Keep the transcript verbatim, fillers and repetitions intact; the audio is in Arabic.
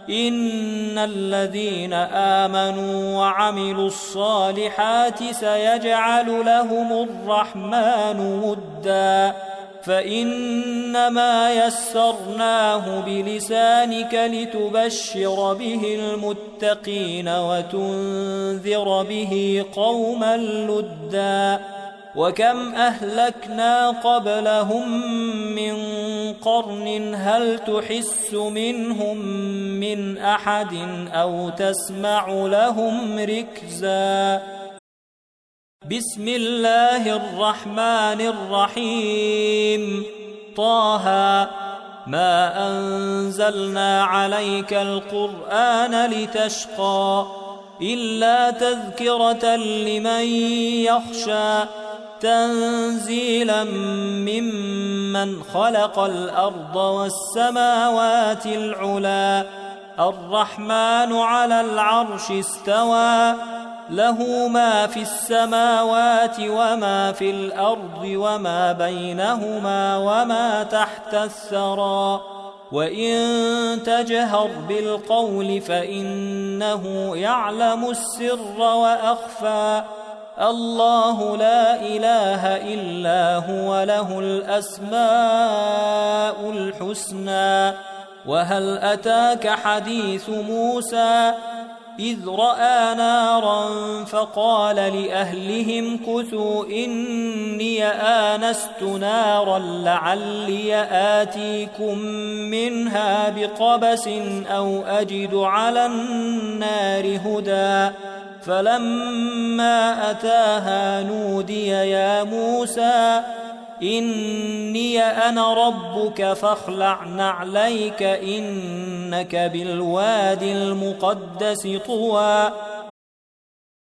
إن الذين آمنوا وعملوا الصالحات سيجعل لهم الرحمن ودا فإنما يسرناه بلسانك لتبشر به المتقين وتنذر به قوما لدا وكم أهلكنا قبلهم من قرن هل تحس منهم من أحد أو تسمع لهم ركزا بسم الله الرحمن الرحيم طه ما أنزلنا عليك القرآن لتشقى إلا تذكرة لمن يخشى تنزيلا ممن خلق الأرض والسماوات العلا الرحمن على العرش استوى له ما في السماوات وما في الأرض وما بينهما وما تحت الثرى وإن تجهر بالقول فإنه يعلم السر وأخفى الله لا إله إلا هو له الأسماء الحسنى وهل أتاك حديث موسى إذ رأى نارا فقال لأهلهم كثوا إني آنست نارا لعلي آتيكم منها بقبس أو أجد على النار هدى فلما أتاها نودي يا موسى إني أنا ربك فاخلع نعليك إنك بالوادي المقدس طوى